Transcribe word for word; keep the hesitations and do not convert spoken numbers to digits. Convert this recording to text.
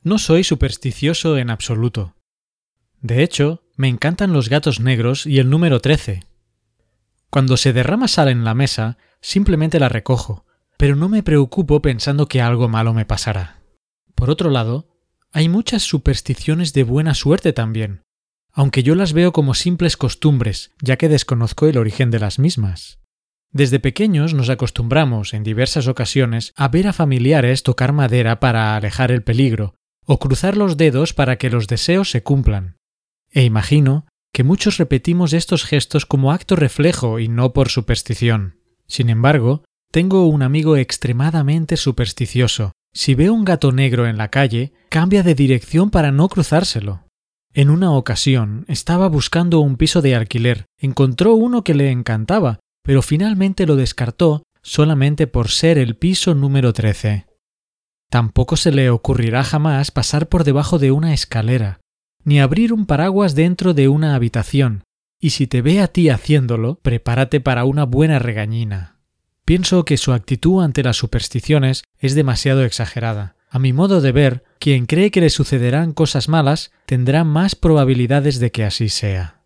No soy supersticioso en absoluto. De hecho, me encantan los gatos negros y el número trece. Cuando se derrama sal en la mesa, simplemente la recojo, pero no me preocupo pensando que algo malo me pasará. Por otro lado, hay muchas supersticiones de buena suerte también, aunque yo las veo como simples costumbres, ya que desconozco el origen de las mismas. Desde pequeños nos acostumbramos, en diversas ocasiones, a ver a familiares tocar madera para alejar el peligro, o cruzar los dedos para que los deseos se cumplan. E imagino que muchos repetimos estos gestos como acto reflejo y no por superstición. Sin embargo, tengo un amigo extremadamente supersticioso. Si ve un gato negro en la calle, cambia de dirección para no cruzárselo. En una ocasión, estaba buscando un piso de alquiler, encontró uno que le encantaba, pero finalmente lo descartó solamente por ser el piso número trece. Tampoco se le ocurrirá jamás pasar por debajo de una escalera, ni abrir un paraguas dentro de una habitación, y si te ve a ti haciéndolo, prepárate para una buena regañina. Pienso que su actitud ante las supersticiones es demasiado exagerada. A mi modo de ver, quien cree que le sucederán cosas malas tendrá más probabilidades de que así sea.